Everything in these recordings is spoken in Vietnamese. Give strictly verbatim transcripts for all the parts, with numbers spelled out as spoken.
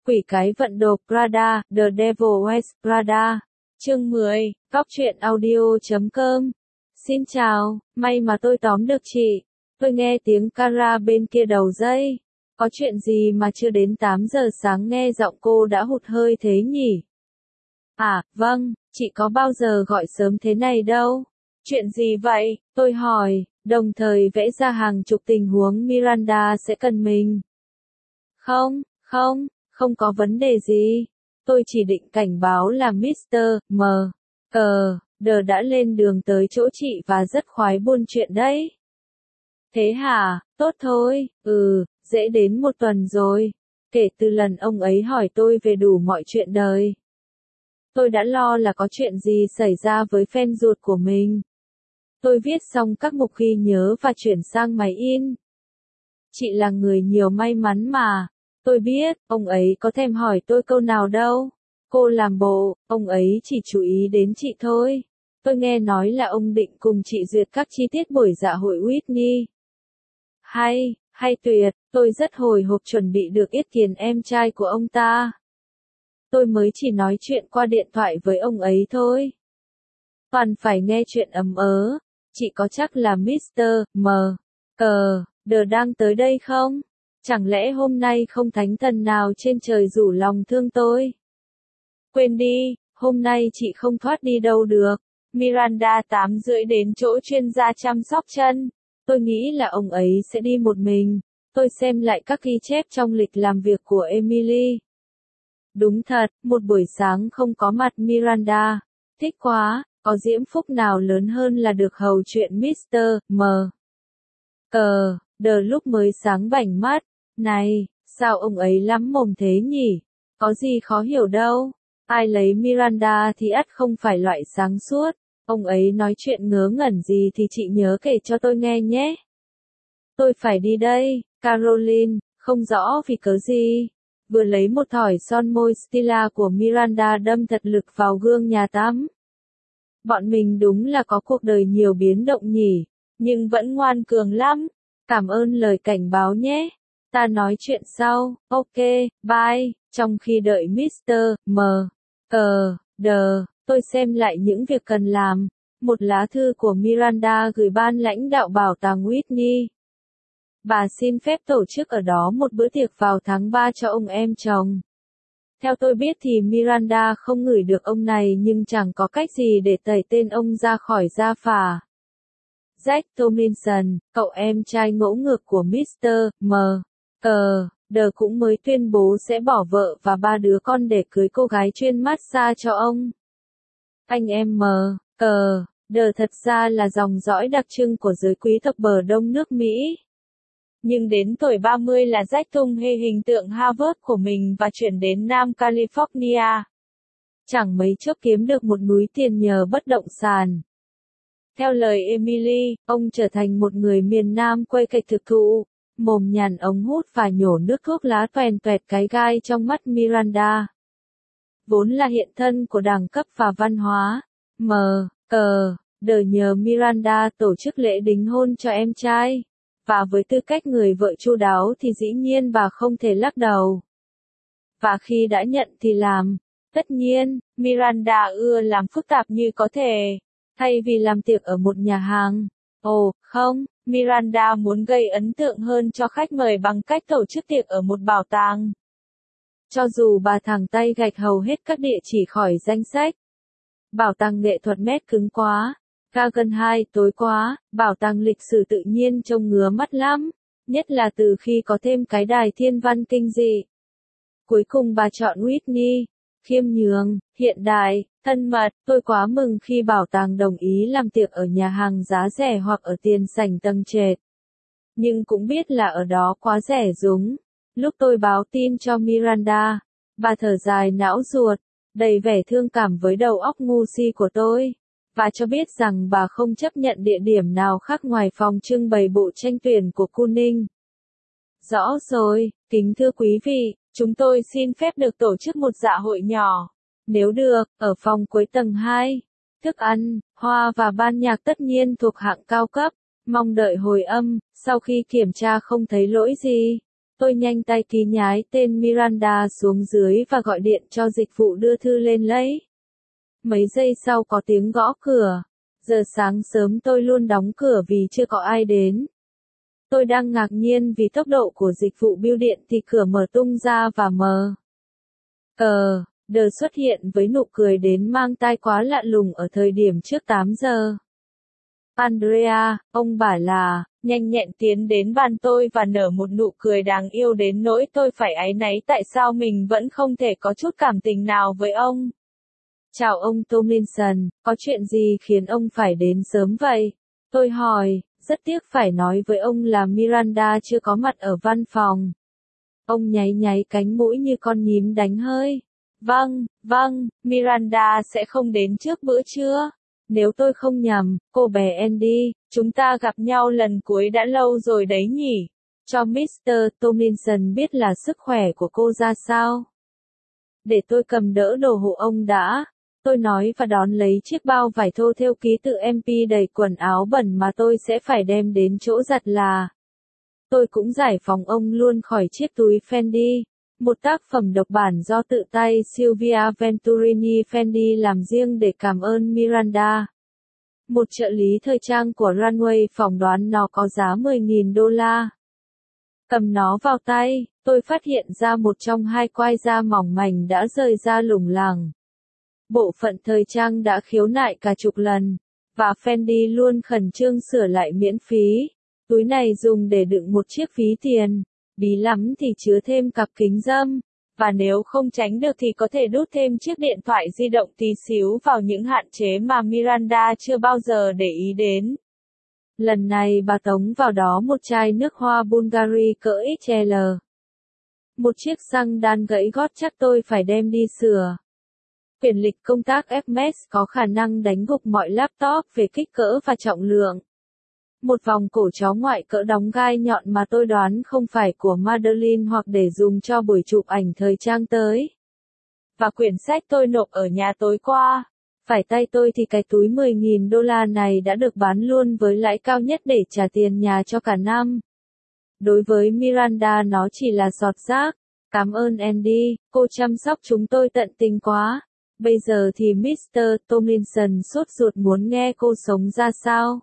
Quỷ cái vận đồ Prada, The Devil Wears Prada. Chương mười, Góc truyện audio chấm com. Xin chào, may mà tôi tóm được chị. Tôi nghe tiếng Cara bên kia đầu dây. Có chuyện gì mà chưa đến tám giờ sáng nghe giọng cô đã hụt hơi thế nhỉ? À, vâng, chị có bao giờ gọi sớm thế này đâu. Chuyện gì vậy? Tôi hỏi, đồng thời vẽ ra hàng chục tình huống Miranda sẽ cần mình. Không, không, không có vấn đề gì. Tôi chỉ định cảnh báo là mít tơ M. Cờ, đờ đã lên đường tới chỗ chị và rất khoái buôn chuyện đấy. Thế hả? Tốt thôi, ừ, dễ đến một tuần rồi. Kể từ lần ông ấy hỏi tôi về đủ mọi chuyện đời. Tôi đã lo là có chuyện gì xảy ra với fan ruột của mình. Tôi viết xong các mục ghi nhớ và chuyển sang máy in. Chị là người nhiều may mắn mà. Tôi biết, ông ấy có thèm hỏi tôi câu nào đâu. Cô làm bộ, ông ấy chỉ chú ý đến chị thôi. Tôi nghe nói là ông định cùng chị duyệt các chi tiết buổi dạ hội Whitney. Hay, hay tuyệt, tôi rất hồi hộp chuẩn bị được yết kiến em trai của ông ta. Tôi mới chỉ nói chuyện qua điện thoại với ông ấy thôi. Toàn phải nghe chuyện ấm ớ. Chị có chắc là mít tơ M. Cờ, đờ đang tới đây không? Chẳng lẽ hôm nay không thánh thần nào trên trời rủ lòng thương tôi? Quên đi, hôm nay chị không thoát đi đâu được. Miranda tám rưỡi đến chỗ chuyên gia chăm sóc chân. Tôi nghĩ là ông ấy sẽ đi một mình. Tôi xem lại các ghi chép trong lịch làm việc của Emily. Đúng thật, một buổi sáng không có mặt Miranda. Thích quá, có diễm phúc nào lớn hơn là được hầu chuyện mít tơ M. Cờ, đờ lúc mới sáng bảnh mắt. Này, sao ông ấy lắm mồm thế nhỉ? Có gì khó hiểu đâu. Ai lấy Miranda thì ắt không phải loại sáng suốt. Ông ấy nói chuyện ngớ ngẩn gì thì chị nhớ kể cho tôi nghe nhé. Tôi phải đi đây, Caroline, không rõ vì cớ gì. Vừa lấy một thỏi son môi Stila của Miranda đâm thật lực vào gương nhà tắm. Bọn mình đúng là có cuộc đời nhiều biến động nhỉ, nhưng vẫn ngoan cường lắm. Cảm ơn lời cảnh báo nhé. Ta nói chuyện sau, ok, bye. Trong khi đợi mít tơ M. Cờ, đờ, tôi xem lại những việc cần làm. Một lá thư của Miranda gửi ban lãnh đạo bảo tàng Whitney. Bà xin phép tổ chức ở đó một bữa tiệc vào tháng ba cho ông em chồng. Theo tôi biết thì Miranda không ngửi được ông này nhưng chẳng có cách gì để tẩy tên ông ra khỏi gia phả. Jack Tomlinson, cậu em trai ngỗ ngược của mít tơ M. Cờ, đờ cũng mới tuyên bố sẽ bỏ vợ và ba đứa con để cưới cô gái chuyên massage cho ông. Anh em M. Cờ, đờ thật ra là dòng dõi đặc trưng của giới quý tộc bờ đông nước Mỹ. Nhưng đến tuổi ba mươi là Jack tung hê hình tượng Harvard của mình và chuyển đến Nam California. Chẳng mấy chốc kiếm được một núi tiền nhờ bất động sản. Theo lời Emily, ông trở thành một người miền Nam quây quạch thực thụ, mồm nhàn ống hút và nhổ nước thuốc lá toèn toẹt cái gai trong mắt Miranda. Vốn là hiện thân của đẳng cấp và văn hóa, M. Cờ, đờ nhờ Miranda tổ chức lễ đính hôn cho em trai. Và với tư cách người vợ chu đáo thì dĩ nhiên bà không thể lắc đầu. Và khi đã nhận thì làm. Tất nhiên, Miranda ưa làm phức tạp như có thể. Thay vì làm tiệc ở một nhà hàng. Ồ, không, Miranda muốn gây ấn tượng hơn cho khách mời bằng cách tổ chức tiệc ở một bảo tàng. Cho dù bà thẳng tay gạch hầu hết các địa chỉ khỏi danh sách. Bảo tàng nghệ thuật mét cứng quá. Kagan hai tối quá, bảo tàng lịch sử tự nhiên trông ngứa mắt lắm, nhất là từ khi có thêm cái đài thiên văn kinh dị. Cuối cùng bà chọn Whitney, khiêm nhường, hiện đại, thân mật. Tôi quá mừng khi bảo tàng đồng ý làm tiệc ở nhà hàng giá rẻ hoặc ở tiền sảnh tầng trệt. Nhưng cũng biết là ở đó quá rẻ rúng. Lúc tôi báo tin cho Miranda, bà thở dài não ruột, đầy vẻ thương cảm với đầu óc ngu si của tôi. Và cho biết rằng bà không chấp nhận địa điểm nào khác ngoài phòng trưng bày bộ tranh tuyển của Kuning. Rõ rồi, kính thưa quý vị, chúng tôi xin phép được tổ chức một dạ hội nhỏ. Nếu được, ở phòng cuối tầng hai. Thức ăn, hoa và ban nhạc tất nhiên thuộc hạng cao cấp. Mong đợi hồi âm, sau khi kiểm tra không thấy lỗi gì. Tôi nhanh tay ký nhái tên Miranda xuống dưới và gọi điện cho dịch vụ đưa thư lên lấy. Mấy giây sau có tiếng gõ cửa. Giờ sáng sớm tôi luôn đóng cửa vì chưa có ai đến. Tôi đang ngạc nhiên vì tốc độ của dịch vụ bưu điện thì cửa mở tung ra và mờ. Ờ, đờ xuất hiện với nụ cười đến mang tai quá lạ lùng ở thời điểm trước tám giờ. Andrea, ông bảo là, nhanh nhẹn tiến đến bàn tôi và nở một nụ cười đáng yêu đến nỗi tôi phải áy náy tại sao mình vẫn không thể có chút cảm tình nào với ông. Chào ông Tomlinson, có chuyện gì khiến ông phải đến sớm vậy? Tôi hỏi, rất tiếc phải nói với ông là Miranda chưa có mặt ở văn phòng. Ông nháy nháy cánh mũi như con nhím đánh hơi. Vâng, vâng, Miranda sẽ không đến trước bữa trưa. Nếu tôi không nhầm, cô bé Andy, chúng ta gặp nhau lần cuối đã lâu rồi đấy nhỉ? Cho mít tơ Tomlinson biết là sức khỏe của cô ra sao. Để tôi cầm đỡ đồ hộ ông đã. Tôi nói và đón lấy chiếc bao vải thô thêu ký tự em pê đầy quần áo bẩn mà tôi sẽ phải đem đến chỗ giặt là. Tôi cũng giải phóng ông luôn khỏi chiếc túi Fendi, một tác phẩm độc bản do tự tay Silvia Venturini Fendi làm riêng để cảm ơn Miranda. Một trợ lý thời trang của Runway phỏng đoán nó có giá mười nghìn đô la. Cầm nó vào tay, tôi phát hiện ra một trong hai quai da mỏng mảnh đã rời ra lủng lẳng. Bộ phận thời trang đã khiếu nại cả chục lần, và Fendi luôn khẩn trương sửa lại miễn phí. Túi này dùng để đựng một chiếc ví tiền, bí lắm thì chứa thêm cặp kính râm, và nếu không tránh được thì có thể đút thêm chiếc điện thoại di động tí xíu vào những hạn chế mà Miranda chưa bao giờ để ý đến. Lần này bà tống vào đó một chai nước hoa Bulgari cỡ ích lờ. Một chiếc xăng đan gãy gót chắc tôi phải đem đi sửa. Quyển lịch công tác ép em ét có khả năng đánh gục mọi laptop về kích cỡ và trọng lượng. Một vòng cổ chó ngoại cỡ đóng gai nhọn mà tôi đoán không phải của Madeline hoặc để dùng cho buổi chụp ảnh thời trang tới. Và quyển sách tôi nộp ở nhà tối qua. Phải tay tôi thì cái túi mười nghìn đô la này đã được bán luôn với lãi cao nhất để trả tiền nhà cho cả năm. Đối với Miranda nó chỉ là giọt rác. Cảm ơn Andy, cô chăm sóc chúng tôi tận tình quá. Bây giờ thì mít tơ Tomlinson sốt ruột muốn nghe cô sống ra sao.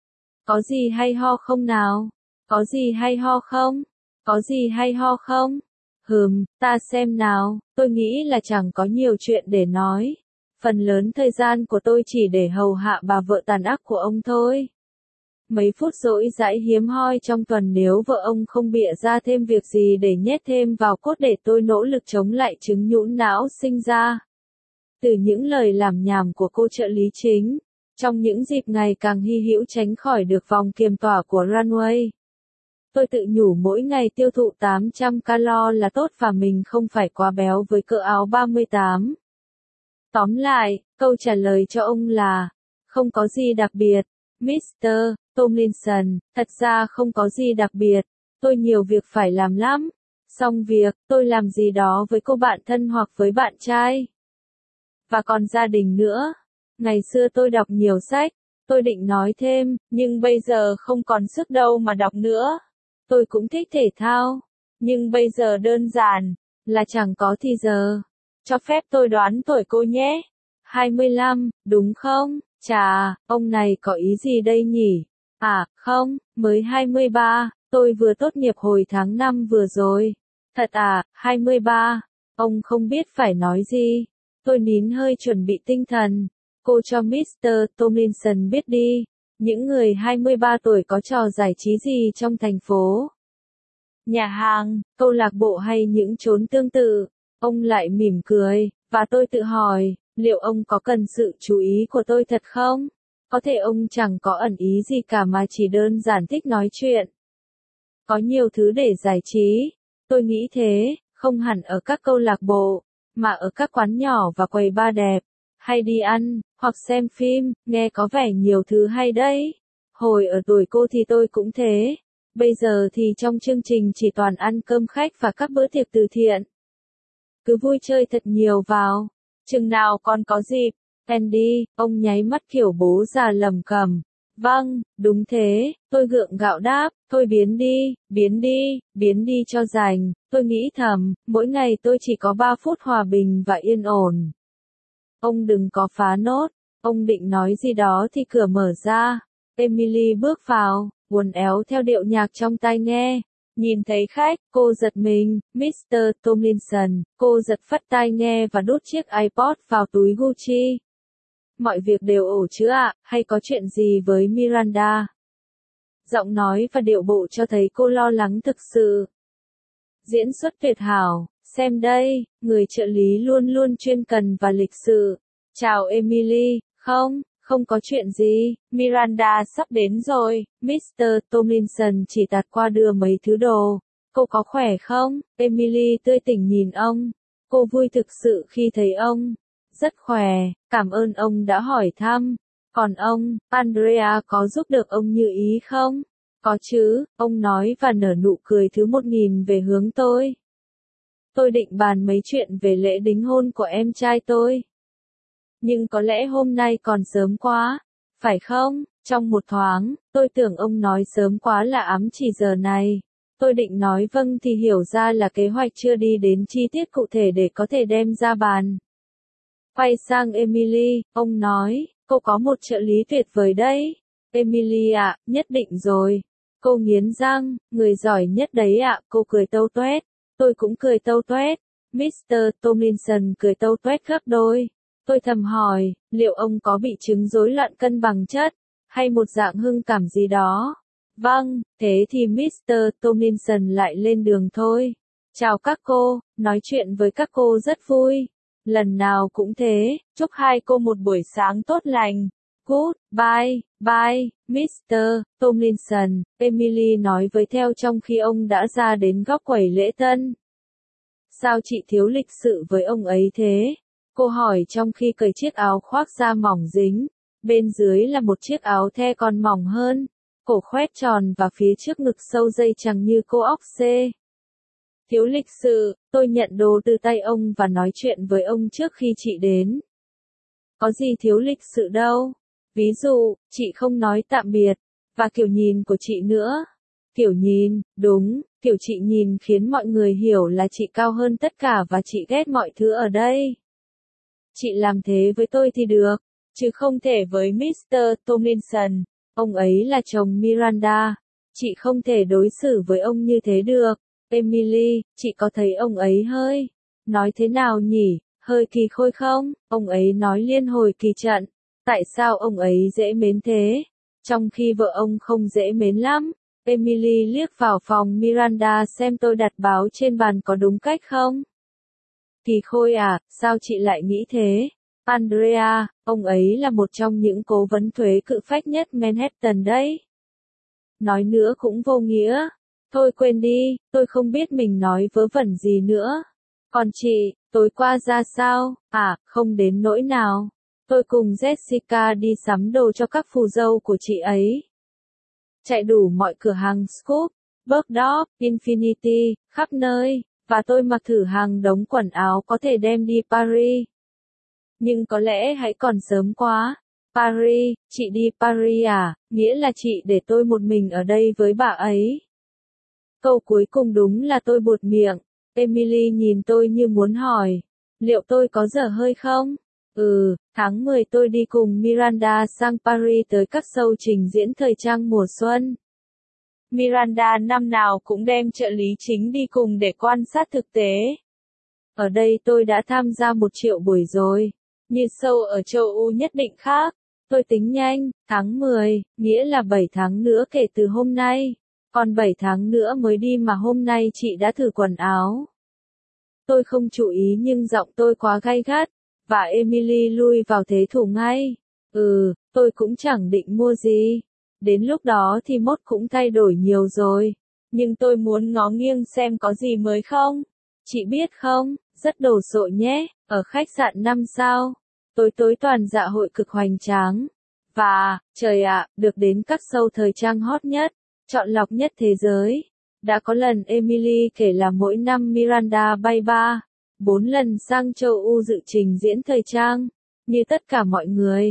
Có gì hay ho không nào? Có gì hay ho không? Có gì hay ho không? Hừm, ta xem nào, tôi nghĩ là chẳng có nhiều chuyện để nói. Phần lớn thời gian của tôi chỉ để hầu hạ bà vợ tàn ác của ông thôi. Mấy phút rỗi rãi hiếm hoi trong tuần nếu vợ ông không bịa ra thêm việc gì để nhét thêm vào cốt để tôi nỗ lực chống lại chứng nhũn não sinh ra. Từ những lời làm nhảm của cô trợ lý chính, trong những dịp ngày càng hy hữu tránh khỏi được vòng kiềm tỏa của Runway. Tôi tự nhủ mỗi ngày tiêu thụ tám trăm calo là tốt và mình không phải quá béo với cỡ áo ba mươi tám. Tóm lại, câu trả lời cho ông là, không có gì đặc biệt, mít tơ Tomlinson, thật ra không có gì đặc biệt, tôi nhiều việc phải làm lắm. Xong việc, tôi làm gì đó với cô bạn thân hoặc với bạn trai. Và còn gia đình nữa. Ngày xưa tôi đọc nhiều sách, tôi định nói thêm, nhưng bây giờ không còn sức đâu mà đọc nữa. Tôi cũng thích thể thao, nhưng bây giờ đơn giản, là chẳng có thì giờ. Cho phép tôi đoán tuổi cô nhé. hai mươi lăm, đúng không? Chà, ông này có ý gì đây nhỉ? À, không, mới hai mươi ba, tôi vừa tốt nghiệp hồi tháng năm vừa rồi. Thật à, hai mươi ba, ông không biết phải nói gì. Tôi nín hơi chuẩn bị tinh thần. Cô cho mít tơ Tomlinson biết đi, những người hai mươi ba tuổi có trò giải trí gì trong thành phố? Nhà hàng, câu lạc bộ hay những chốn tương tự? Ông lại mỉm cười, và tôi tự hỏi, liệu ông có cần sự chú ý của tôi thật không? Có thể ông chẳng có ẩn ý gì cả mà chỉ đơn giản thích nói chuyện. Có nhiều thứ để giải trí, tôi nghĩ thế, không hẳn ở các câu lạc bộ, mà ở các quán nhỏ và quầy bar đẹp. Hay đi ăn, hoặc xem phim, nghe có vẻ nhiều thứ hay đấy. Hồi ở tuổi cô thì tôi cũng thế. Bây giờ thì trong chương trình chỉ toàn ăn cơm khách và các bữa tiệc từ thiện. Cứ vui chơi thật nhiều vào. Chừng nào còn có dịp. Andy, ông nháy mắt kiểu bố già lầm cầm. Vâng, đúng thế, tôi gượng gạo đáp, thôi biến đi, biến đi, biến đi cho rành, tôi nghĩ thầm, mỗi ngày tôi chỉ có ba phút hòa bình và yên ổn. Ông đừng có phá nốt, ông định nói gì đó thì cửa mở ra, Emily bước vào, uốn éo theo điệu nhạc trong tai nghe. Nhìn thấy khách, cô giật mình, mít tơ Tomlinson, cô giật phắt tai nghe và đút chiếc iPod vào túi Gucci. Mọi việc đều ổn chứ ạ, hay có chuyện gì với Miranda? Giọng nói và điệu bộ cho thấy cô lo lắng thực sự. Diễn xuất tuyệt hảo, xem đây, người trợ lý luôn luôn chuyên cần và lịch sự. Chào Emily, không, không có chuyện gì, Miranda sắp đến rồi, mít tơ Tomlinson chỉ tạt qua đưa mấy thứ đồ. Cô có khỏe không? Emily tươi tỉnh nhìn ông. Cô vui thực sự khi thấy ông. Rất khỏe, cảm ơn ông đã hỏi thăm. Còn ông, Andrea có giúp được ông như ý không? Có chứ, ông nói và nở nụ cười thứ một nghìn về hướng tôi. Tôi định bàn mấy chuyện về lễ đính hôn của em trai tôi. Nhưng có lẽ hôm nay còn sớm quá, phải không? Trong một thoáng, tôi tưởng ông nói sớm quá là ám chỉ giờ này. Tôi định nói vâng thì hiểu ra là kế hoạch chưa đi đến chi tiết cụ thể để có thể đem ra bàn. Quay sang Emily, ông nói, cô có một trợ lý tuyệt vời đấy. Emily ạ, nhất định rồi. Cô nghiến răng, người giỏi nhất đấy ạ, cô cười tâu tuét. Tôi cũng cười tâu tuét. mít tơ Tomlinson cười tâu tuét gấp đôi. Tôi thầm hỏi, liệu ông có bị chứng rối loạn cân bằng chất, hay một dạng hưng cảm gì đó? Vâng, thế thì mít tơ Tomlinson lại lên đường thôi. Chào các cô, nói chuyện với các cô rất vui. Lần nào cũng thế, chúc hai cô một buổi sáng tốt lành. Good, bye, bye, mít tơ Tomlinson, Emily nói với theo trong khi ông đã ra đến góc quầy lễ tân. Sao chị thiếu lịch sự với ông ấy thế? Cô hỏi trong khi cởi chiếc áo khoác da mỏng dính. Bên dưới là một chiếc áo the còn mỏng hơn. Cổ khoét tròn và phía trước ngực sâu dây chằng như cô ốc xê. Thiếu lịch sự, tôi nhận đồ từ tay ông và nói chuyện với ông trước khi chị đến. Có gì thiếu lịch sự đâu. Ví dụ, chị không nói tạm biệt. Và kiểu nhìn của chị nữa. Kiểu nhìn, đúng, kiểu chị nhìn khiến mọi người hiểu là chị cao hơn tất cả và chị ghét mọi thứ ở đây. Chị làm thế với tôi thì được, chứ không thể với mít tơ Tomlinson. Ông ấy là chồng Miranda. Chị không thể đối xử với ông như thế được. Emily, chị có thấy ông ấy hơi, nói thế nào nhỉ, hơi kỳ khôi không? Ông ấy nói liên hồi kỳ trận. Tại sao ông ấy dễ mến thế? Trong khi vợ ông không dễ mến lắm. Emily liếc vào phòng Miranda xem tôi đặt báo trên bàn có đúng cách không? Kỳ khôi à, sao chị lại nghĩ thế? Andrea, ông ấy là một trong những cố vấn thuế cự phách nhất Manhattan đấy. Nói nữa cũng vô nghĩa. Thôi quên đi, tôi không biết mình nói vớ vẩn gì nữa. Còn chị, tối qua ra sao? À, không đến nỗi nào. Tôi cùng Jessica đi sắm đồ cho các phù dâu của chị ấy. Chạy đủ mọi cửa hàng Scoop, Bergdorf, Infinity, khắp nơi, và tôi mặc thử hàng đống quần áo có thể đem đi Paris. Nhưng có lẽ hãy còn sớm quá. Paris, chị đi Paris à, nghĩa là chị để tôi một mình ở đây với bà ấy. Câu cuối cùng đúng là tôi buột miệng. Emily nhìn tôi như muốn hỏi, liệu tôi có dở hơi không? Ừ, tháng mười tôi đi cùng Miranda sang Paris tới các show trình diễn thời trang mùa xuân. Miranda năm nào cũng đem trợ lý chính đi cùng để quan sát thực tế. Ở đây tôi đã tham gia một triệu buổi rồi. Như show ở châu Âu nhất định khác. Tôi tính nhanh, tháng mười, nghĩa là bảy tháng nữa kể từ hôm nay. Còn bảy tháng nữa mới đi mà hôm nay chị đã thử quần áo. Tôi không chú ý nhưng giọng tôi quá gay gắt. Và Emily lui vào thế thủ ngay. Ừ, tôi cũng chẳng định mua gì. Đến lúc đó thì mốt cũng thay đổi nhiều rồi. Nhưng tôi muốn ngó nghiêng xem có gì mới không. Chị biết không, rất đồ sộ nhé, ở khách sạn năm sao. Tối tối toàn dạ hội cực hoành tráng. Và, trời ạ, được đến các show thời trang hot nhất, chọn lọc nhất thế giới. Đã có lần Emily kể là mỗi năm Miranda bay ba, bốn lần sang châu Âu dự trình diễn thời trang. Như tất cả mọi người,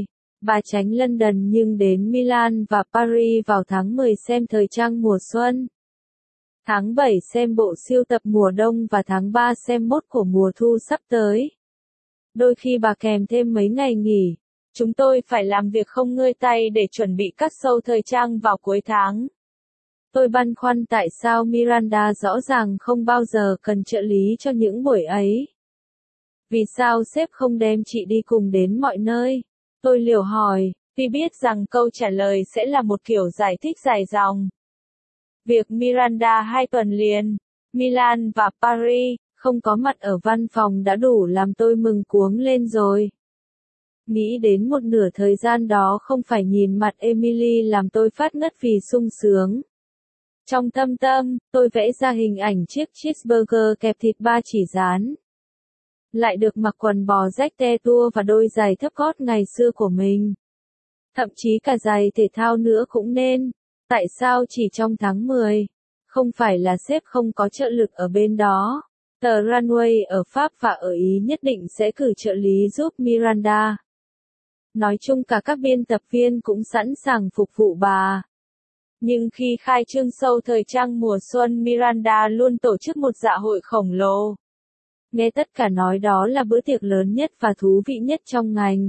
Bà tránh London nhưng đến Milan và Paris vào tháng mười xem thời trang mùa xuân. Tháng bảy xem bộ sưu tập mùa đông và tháng ba xem mốt của mùa thu sắp tới. Đôi khi bà kèm thêm mấy ngày nghỉ. Chúng tôi phải làm việc không ngơi tay để chuẩn bị các show thời trang vào cuối tháng. Tôi băn khoăn tại sao Miranda rõ ràng không bao giờ cần trợ lý cho những buổi ấy. Vì sao sếp không đem chị đi cùng đến mọi nơi? Tôi liều hỏi, vì biết rằng câu trả lời sẽ là một kiểu giải thích dài dòng. Việc Miranda hai tuần liền, Milan và Paris, không có mặt ở văn phòng đã đủ làm tôi mừng cuống lên rồi. Nghĩ đến một nửa thời gian đó không phải nhìn mặt Emily làm tôi phát ngất vì sung sướng. Trong thâm tâm, tôi vẽ ra hình ảnh chiếc cheeseburger kẹp thịt ba chỉ rán. Lại được mặc quần bò rách te tua và đôi giày thấp gót ngày xưa của mình. Thậm chí cả giày thể thao nữa cũng nên. Tại sao chỉ trong tháng mười? Không phải là sếp không có trợ lực ở bên đó. Tờ Runway ở Pháp và ở Ý nhất định sẽ cử trợ lý giúp Miranda. Nói chung cả các biên tập viên cũng sẵn sàng phục vụ bà. Nhưng khi khai trương show thời trang mùa xuân, Miranda luôn tổ chức một dạ hội khổng lồ. Nghe tất cả nói đó là bữa tiệc lớn nhất và thú vị nhất trong ngành.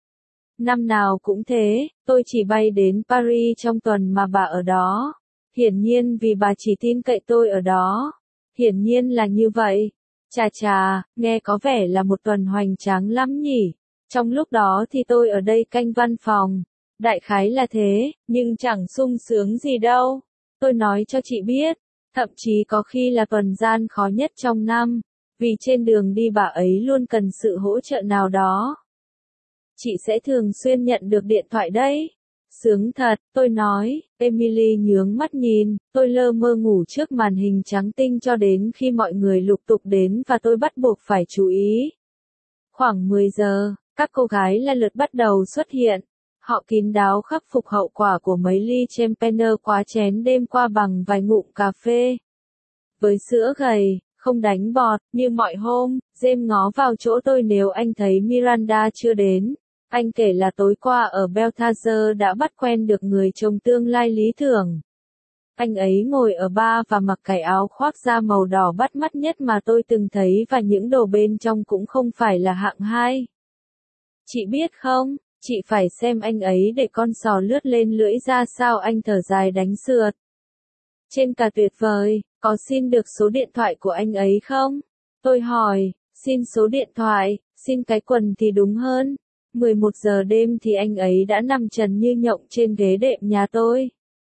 Năm nào cũng thế, tôi chỉ bay đến Paris trong tuần mà bà ở đó. Hiển nhiên vì bà chỉ tin cậy tôi ở đó. Hiển nhiên là như vậy. Chà chà, nghe có vẻ là một tuần hoành tráng lắm nhỉ. Trong lúc đó thì tôi ở đây canh văn phòng. Đại khái là thế, nhưng chẳng sung sướng gì đâu. Tôi nói cho chị biết, thậm chí có khi là tuần gian khó nhất trong năm. Vì trên đường đi bà ấy luôn cần sự hỗ trợ nào đó. Chị sẽ thường xuyên nhận được điện thoại đấy. Sướng thật, tôi nói. Emily nhướng mắt nhìn, tôi lơ mơ ngủ trước màn hình trắng tinh cho đến khi mọi người lục tục đến và tôi bắt buộc phải chú ý. Khoảng mười giờ, các cô gái lần lượt bắt đầu xuất hiện. Họ kín đáo khắc phục hậu quả của mấy ly champagne quá chén đêm qua bằng vài ngụm cà phê. Với sữa gầy, không đánh bọt, như mọi hôm, James ngó vào chỗ tôi nếu anh thấy Miranda chưa đến. Anh kể là tối qua ở Balthazar đã bắt quen được người chồng tương lai lý tưởng. Anh ấy ngồi ở bar và mặc cái áo khoác da màu đỏ bắt mắt nhất mà tôi từng thấy và những đồ bên trong cũng không phải là hạng hai. Chị biết không, chị phải xem anh ấy để con sò lướt lên lưỡi ra sao, anh thở dài đánh sượt. Trên cả tuyệt vời, có xin được số điện thoại của anh ấy không? Tôi hỏi, xin số điện thoại, xin cái quần thì đúng hơn. mười một giờ đêm thì anh ấy đã nằm trần như nhộng trên ghế đệm nhà tôi.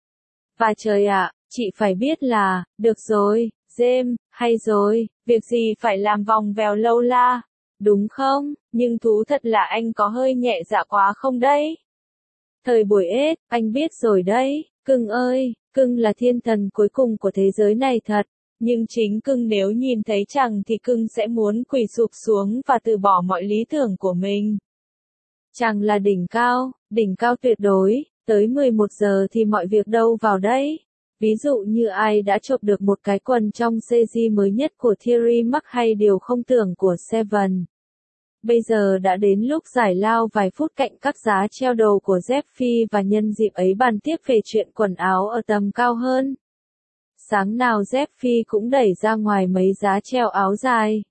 Và trời ạ, chị phải biết là, được rồi, James, hay rồi, việc gì phải làm vòng vèo lâu la, đúng không? Nhưng thú thật là anh có hơi nhẹ dạ quá không đấy? Thời buổi ết, anh biết rồi đấy, cưng ơi, cưng là thiên thần cuối cùng của thế giới này thật. Nhưng chính cưng nếu nhìn thấy chàng thì cưng sẽ muốn quỳ sụp xuống và từ bỏ mọi lý tưởng của mình. Chàng là đỉnh cao, đỉnh cao tuyệt đối, tới mười một giờ thì mọi việc đâu vào đấy. Ví dụ như ai đã chộp được một cái quần trong xê giê mới nhất của Thierry Marc hay điều không tưởng của Seven. Bây giờ đã đến lúc giải lao vài phút cạnh các giá treo đồ của Zeffy và nhân dịp ấy bàn tiếp về chuyện quần áo ở tầm cao hơn. Sáng nào Zeffy cũng đẩy ra ngoài mấy giá treo áo dài,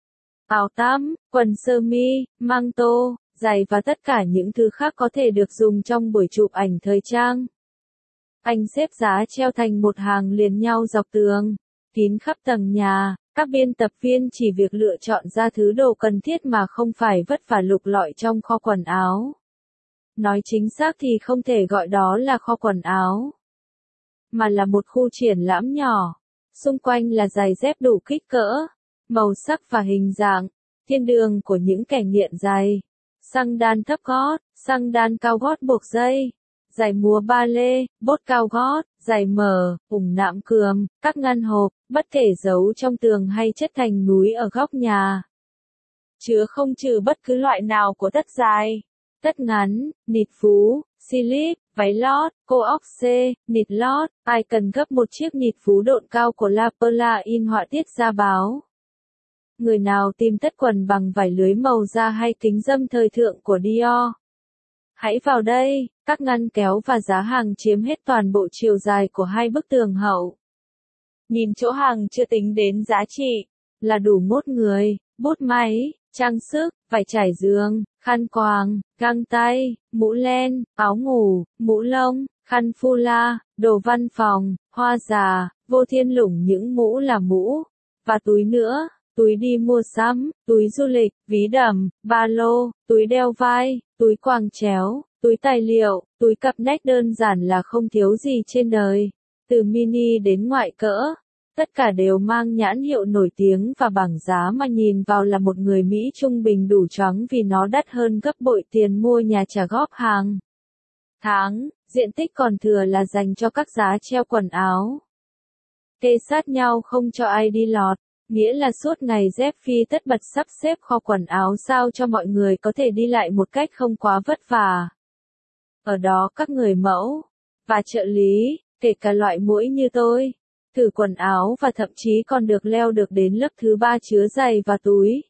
áo tắm, quần sơ mi, măng tô, giày và tất cả những thứ khác có thể được dùng trong buổi chụp ảnh thời trang. Anh xếp giá treo thành một hàng liền nhau dọc tường, kín khắp tầng nhà, các biên tập viên chỉ việc lựa chọn ra thứ đồ cần thiết mà không phải vất vả lục lọi trong kho quần áo. Nói chính xác thì không thể gọi đó là kho quần áo, mà là một khu triển lãm nhỏ. Xung quanh là giày dép đủ kích cỡ, màu sắc và hình dạng, thiên đường của những kẻ nghiện giày. Xăng đan thấp gót, xăng đan cao gót buộc dây, giày múa ba lê, bốt cao gót, giày mở, ủng nạm cườm, các ngăn hộp, bất kể giấu trong tường hay chất thành núi ở góc nhà. Chứa không trừ bất cứ loại nào của tất dài, tất ngắn, nịt phú, slip, váy lót, cô óc C, nịt lót, ai cần gấp một chiếc nịt phú độn cao của La Perla in họa tiết ra báo. Người nào tìm tất quần bằng vải lưới màu da hay kính râm thời thượng của Dior. Hãy vào đây, các ngăn kéo và giá hàng chiếm hết toàn bộ chiều dài của hai bức tường hậu. Nhìn chỗ hàng chưa tính đến giá trị, là đủ một người, bút máy, trang sức, vải trải giường, khăn quàng, găng tay, mũ len, áo ngủ, mũ lông, khăn phu la, đồ văn phòng, hoa già, vô thiên lủng những mũ là mũ, và túi nữa, túi đi mua sắm, túi du lịch, ví đầm, ba lô, túi đeo vai, túi quàng chéo, túi tài liệu, túi cặp nách đơn giản là không thiếu gì trên đời, từ mini đến ngoại cỡ. Tất cả đều mang nhãn hiệu nổi tiếng và bảng giá mà nhìn vào là một người Mỹ trung bình đủ choáng vì nó đắt hơn gấp bội tiền mua nhà trả góp hàng tháng, diện tích còn thừa là dành cho các giá treo quần áo. Kê sát nhau không cho ai đi lọt, nghĩa là suốt ngày Jeff Phi tất bật sắp xếp kho quần áo sao cho mọi người có thể đi lại một cách không quá vất vả. Ở đó các người mẫu và trợ lý, kể cả loại muỗi như tôi, thử quần áo và thậm chí còn được leo được đến lớp thứ ba chứa giày và túi.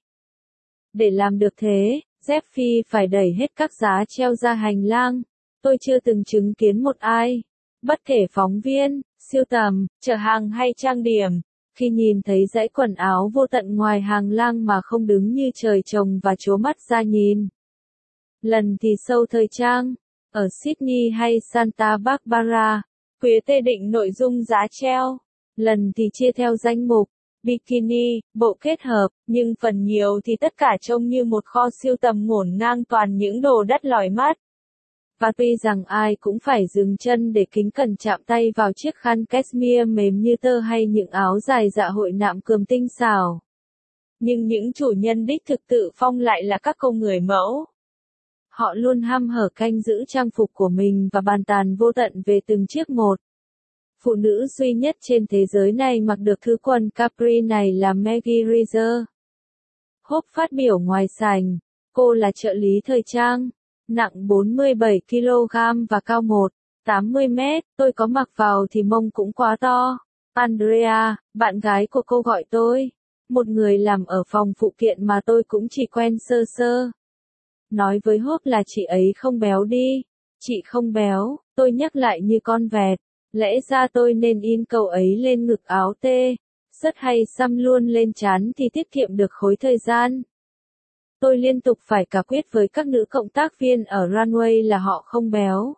Để làm được thế, Jeff Phi phải đẩy hết các giá treo ra hành lang. Tôi chưa từng chứng kiến một ai, bất kể phóng viên, sưu tầm, chở hàng hay trang điểm, khi nhìn thấy dãy quần áo vô tận ngoài hàng lang mà không đứng như trời trồng và trố mắt ra nhìn. Lần thì sâu thời trang, ở Sydney hay Santa Barbara, Quế tê định nội dung giá treo. Lần thì chia theo danh mục, bikini, bộ kết hợp, nhưng phần nhiều thì tất cả trông như một kho sưu tầm ngổn ngang toàn những đồ đắt lòi mắt. Và tuy rằng ai cũng phải dừng chân để kính cẩn chạm tay vào chiếc khăn cashmere mềm như tơ hay những áo dài dạ hội nạm cườm tinh xảo, nhưng những chủ nhân đích thực tự phong lại là các cô người mẫu. Họ luôn hăm hở canh giữ trang phục của mình và bàn tàn vô tận về từng chiếc một. Phụ nữ duy nhất trên thế giới này mặc được thứ quần capri này là Maggie Reiser. Hope phát biểu ngoài sảnh, cô là trợ lý thời trang, nặng bốn mươi bảy ki lô gam và cao một phẩy tám mươi mét, tôi có mặc vào thì mông cũng quá to. Andrea, bạn gái của cô gọi tôi, một người làm ở phòng phụ kiện mà tôi cũng chỉ quen sơ sơ. Nói với Hope là chị ấy không béo đi. Chị không béo, tôi nhắc lại như con vẹt. Lẽ ra tôi nên in câu ấy lên ngực áo tê, sất hay xăm luôn lên trán thì tiết kiệm được khối thời gian. Tôi liên tục phải cả quyết với các nữ cộng tác viên ở runway là họ không béo.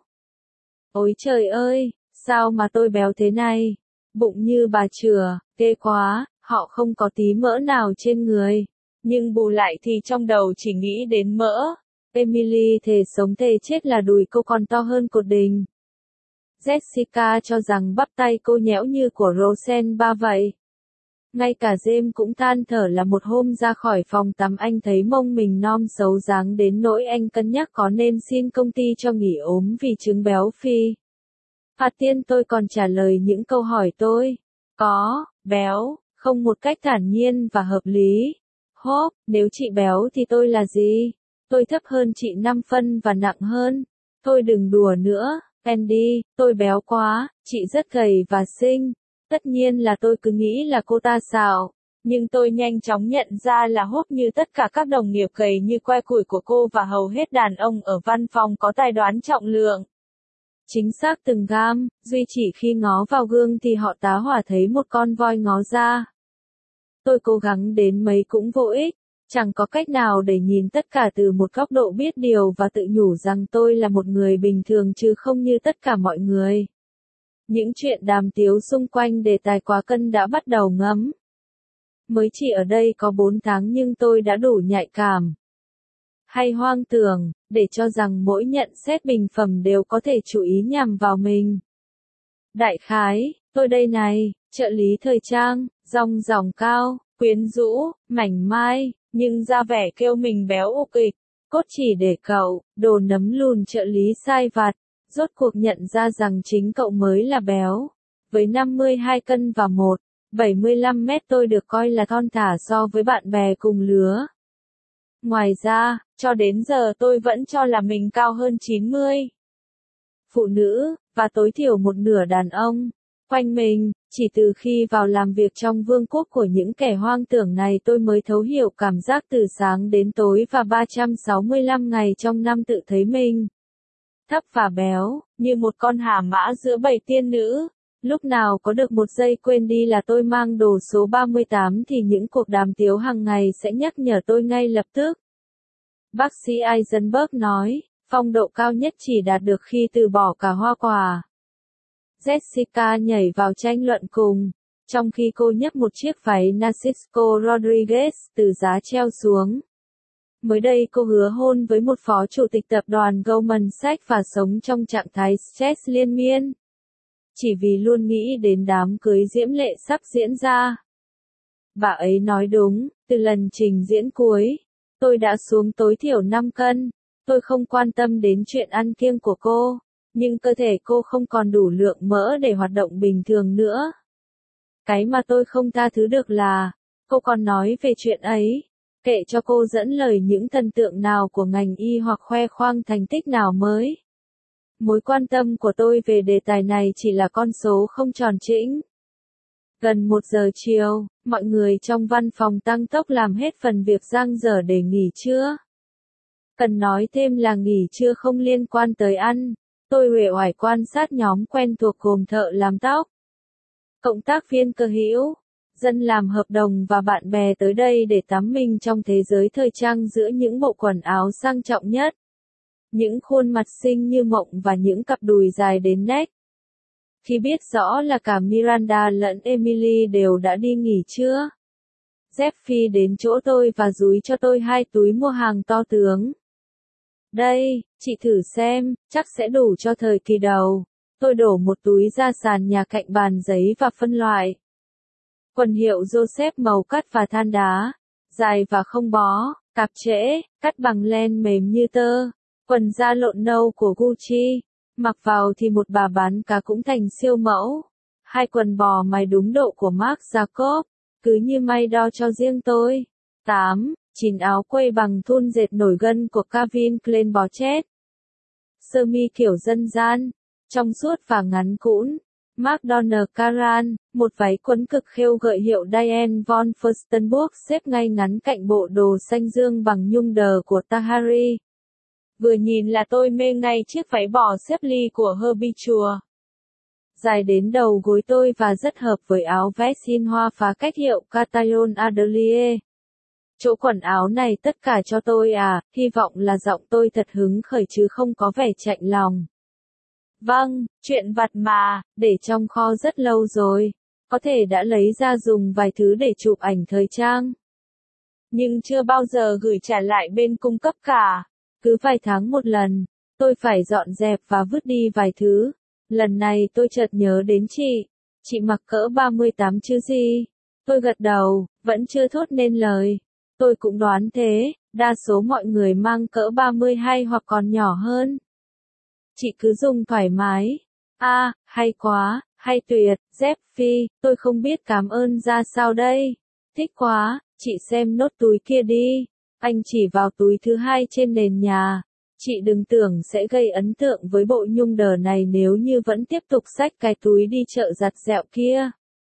Ôi trời ơi, sao mà tôi béo thế này? Bụng như bà chửa, ghê quá, họ không có tí mỡ nào trên người. Nhưng bù lại thì trong đầu chỉ nghĩ đến mỡ. Emily thề sống thề chết là đùi cô còn to hơn cột đình. Jessica cho rằng bắp tay cô nhẽo như của Roseanne ba vậy. Ngay cả James cũng than thở là một hôm ra khỏi phòng tắm anh thấy mông mình non xấu dáng đến nỗi anh cân nhắc có nên xin công ty cho nghỉ ốm vì chứng béo phì. Phạt tiên tôi còn trả lời những câu hỏi tôi. Có, béo, không một cách thản nhiên và hợp lý. Hope, nếu chị béo thì tôi là gì? Tôi thấp hơn chị năm phân và nặng hơn. Thôi đừng đùa nữa. Andy, tôi béo quá, chị rất gầy và xinh. Tất nhiên là tôi cứ nghĩ là cô ta xạo. Nhưng tôi nhanh chóng nhận ra là Hope như tất cả các đồng nghiệp gầy như que củi của cô và hầu hết đàn ông ở văn phòng có tài đoán trọng lượng. Chính xác từng gam, duy chỉ khi ngó vào gương thì họ tá hỏa thấy một con voi ngó ra. Tôi cố gắng đến mấy cũng vô ích. Chẳng có cách nào để nhìn tất cả từ một góc độ biết điều và tự nhủ rằng tôi là một người bình thường chứ không như tất cả mọi người. Những chuyện đàm tiếu xung quanh đề tài quá cân đã bắt đầu ngấm. Mới chỉ ở đây có bốn tháng nhưng tôi đã đủ nhạy cảm. Hay hoang tưởng, để cho rằng mỗi nhận xét bình phẩm đều có thể chú ý nhằm vào mình. Đại khái, tôi đây này, trợ lý thời trang, dong dỏng cao, quyến rũ, mảnh mai, nhưng ra vẻ kêu mình béo ục ịch, cốt chỉ để cậu, đồ nấm lùn trợ lý sai vặt, rốt cuộc nhận ra rằng chính cậu mới là béo. Với năm mươi hai cân và một phẩy bảy mươi lăm mét tôi được coi là thon thả so với bạn bè cùng lứa. Ngoài ra, cho đến giờ tôi vẫn cho là mình cao hơn chín mươi. Phụ nữ, và tối thiểu một nửa đàn ông, quanh mình, chỉ từ khi vào làm việc trong vương quốc của những kẻ hoang tưởng này tôi mới thấu hiểu cảm giác từ sáng đến tối và ba trăm sáu mươi lăm ngày trong năm tự thấy mình thấp và béo, như một con hà mã giữa bầy tiên nữ. Lúc nào có được một giây quên đi là tôi mang đồ số ba mươi tám thì những cuộc đàm tiếu hàng ngày sẽ nhắc nhở tôi ngay lập tức. Bác sĩ Eisenberg nói, phong độ cao nhất chỉ đạt được khi từ bỏ cả hoa quả. Jessica nhảy vào tranh luận cùng, trong khi cô nhấc một chiếc váy Narcisco Rodriguez từ giá treo xuống. Mới đây cô hứa hôn với một phó chủ tịch tập đoàn Goldman Sachs và sống trong trạng thái stress liên miên. Chỉ vì luôn nghĩ đến đám cưới diễm lệ sắp diễn ra. Bà ấy nói đúng, từ lần trình diễn cuối, tôi đã xuống tối thiểu năm cân. Tôi không quan tâm đến chuyện ăn kiêng của cô, nhưng cơ thể cô không còn đủ lượng mỡ để hoạt động bình thường nữa. Cái mà tôi không tha thứ được là, cô còn nói về chuyện ấy, kệ cho cô dẫn lời những thần tượng nào của ngành y hoặc khoe khoang thành tích nào mới. Mối quan tâm của tôi về đề tài này chỉ là con số không tròn trĩnh. Gần một giờ chiều, mọi người trong văn phòng tăng tốc làm hết phần việc dang dở để nghỉ trưa. Cần nói thêm là nghỉ trưa không liên quan tới ăn. Tôi uể oải quan sát nhóm quen thuộc gồm thợ làm tóc, cộng tác viên cơ hữu, dân làm hợp đồng và bạn bè tới đây để tắm mình trong thế giới thời trang giữa những bộ quần áo sang trọng nhất. Những khuôn mặt xinh như mộng và những cặp đùi dài đến nách. Khi biết rõ là cả Miranda lẫn Emily đều đã đi nghỉ trưa, Jeffy đến chỗ tôi và dúi cho tôi hai túi mua hàng to tướng. Đây, chị thử xem, chắc sẽ đủ cho thời kỳ đầu. Tôi đổ một túi ra sàn nhà cạnh bàn giấy và phân loại. Quần hiệu Joseph màu cắt và than đá, dài và không bó, cạp trễ, cắt bằng len mềm như tơ. Quần da lộn nâu của Gucci, mặc vào thì một bà bán cá cũng thành siêu mẫu. Hai quần bò mày đúng độ của Marc Jacob, cứ như may đo cho riêng tôi. tám. Chín áo quây bằng thun dệt nổi gân của Calvin Klein bó chết. Sơ mi kiểu dân gian, trong suốt và ngắn cũn. McDonald Karan, một váy quấn cực khêu gợi hiệu Diane von Furstenberg xếp ngay ngắn cạnh bộ đồ xanh dương bằng nhung đờ của Tahari. Vừa nhìn là tôi mê ngay chiếc váy bò xếp ly của Herbie. Dài đến đầu gối tôi và rất hợp với áo vest in hoa phá cách hiệu Cataillon Atelier. Chỗ quần áo này tất cả cho tôi à, hy vọng là giọng tôi thật hứng khởi chứ không có vẻ chạnh lòng. Vâng, chuyện vặt mà, để trong kho rất lâu rồi, có thể đã lấy ra dùng vài thứ để chụp ảnh thời trang. Nhưng chưa bao giờ gửi trả lại bên cung cấp cả, cứ vài tháng một lần, tôi phải dọn dẹp và vứt đi vài thứ. Lần này tôi chợt nhớ đến chị, chị mặc cỡ ba mươi tám chứ gì? Tôi gật đầu, vẫn chưa thốt nên lời. Tôi cũng đoán thế, đa số mọi người mang cỡ ba mươi hai hoặc còn nhỏ hơn. Chị cứ dùng thoải mái. A, à, hay quá, hay tuyệt, Jeffy, tôi không biết cảm ơn ra sao đây. Thích quá, chị xem nốt túi kia đi. Anh chỉ vào túi thứ hai trên nền nhà. Chị đừng tưởng sẽ gây ấn tượng với bộ nhung đờ này nếu như vẫn tiếp tục xách cái túi đi chợ giặt dẹo kia.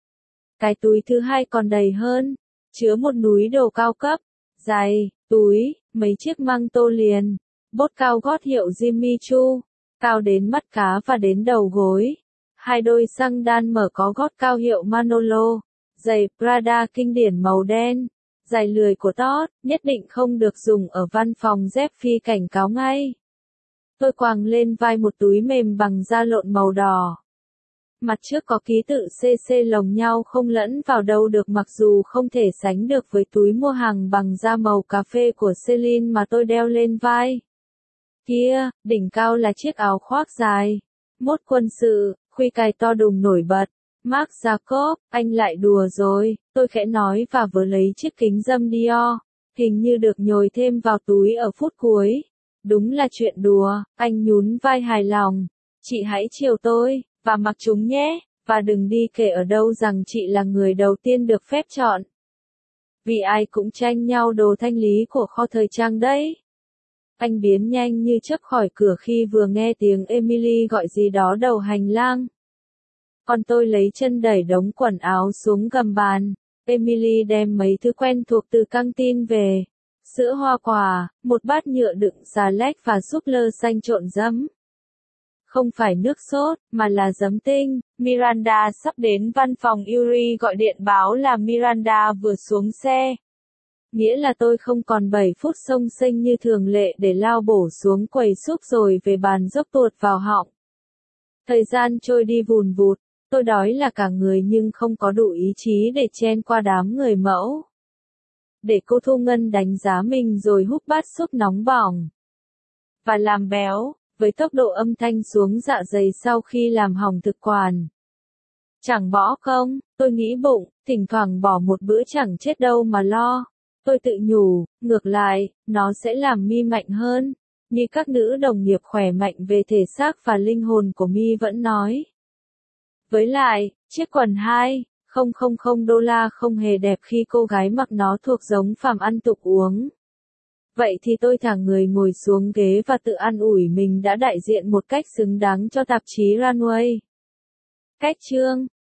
Cái túi thứ hai còn đầy hơn, chứa một núi đồ cao cấp, giày, túi, mấy chiếc măng tô liền, bốt cao gót hiệu Jimmy Choo, cao đến mắt cá và đến đầu gối, hai đôi xăng đan mở có gót cao hiệu Manolo, giày Prada kinh điển màu đen, giày lười của Todd, nhất định không được dùng ở văn phòng. Jeffy cảnh cáo ngay. Tôi quàng lên vai một túi mềm bằng da lộn màu đỏ. Mặt trước có ký tự xê xê lồng nhau không lẫn vào đâu được, mặc dù không thể sánh được với túi mua hàng bằng da màu cà phê của Celine mà tôi đeo lên vai. Kia, đỉnh cao là chiếc áo khoác dài, mốt quân sự, khuy cài to đùng nổi bật. Marc Jacob, anh lại đùa rồi, tôi khẽ nói và vừa lấy chiếc kính râm Dior, hình như được nhồi thêm vào túi ở phút cuối. Đúng là chuyện đùa, anh nhún vai hài lòng. Chị hãy chiều tôi, và mặc chúng nhé, và đừng đi kể ở đâu rằng chị là người đầu tiên được phép chọn. Vì ai cũng tranh nhau đồ thanh lý của kho thời trang đấy. Anh biến nhanh như chớp khỏi cửa khi vừa nghe tiếng Emily gọi gì đó đầu hành lang. Còn tôi lấy chân đẩy đống quần áo xuống gầm bàn. Emily đem mấy thứ quen thuộc từ căng tin về. Sữa hoa quả, một bát nhựa đựng xà lách và súp lơ xanh trộn giấm. Không phải nước sốt, mà là giấm tinh. Miranda sắp đến văn phòng Yuri gọi điện báo là Miranda vừa xuống xe. Nghĩa là tôi không còn bảy phút xông xênh như thường lệ để lao bổ xuống quầy súp rồi về bàn dốc tuột vào họng. Thời gian trôi đi vùn vụt, tôi đói là cả người nhưng không có đủ ý chí để chen qua đám người mẫu. Để cô Thu Ngân đánh giá mình rồi húp bát súp nóng bỏng. Và làm béo, với tốc độ âm thanh xuống dạ dày sau khi làm hỏng thực quản. Chẳng bỏ không, tôi nghĩ bụng, thỉnh thoảng bỏ một bữa chẳng chết đâu mà lo. Tôi tự nhủ, ngược lại, nó sẽ làm Mi mạnh hơn. Như các nữ đồng nghiệp khỏe mạnh về thể xác và linh hồn của Mi vẫn nói. Với lại, chiếc quần hai nghìn đô la không hề đẹp khi cô gái mặc nó thuộc giống phàm ăn tục uống. Vậy thì tôi thẳng người ngồi xuống ghế và tự an ủi mình đã đại diện một cách xứng đáng cho tạp chí Runway. Cách chương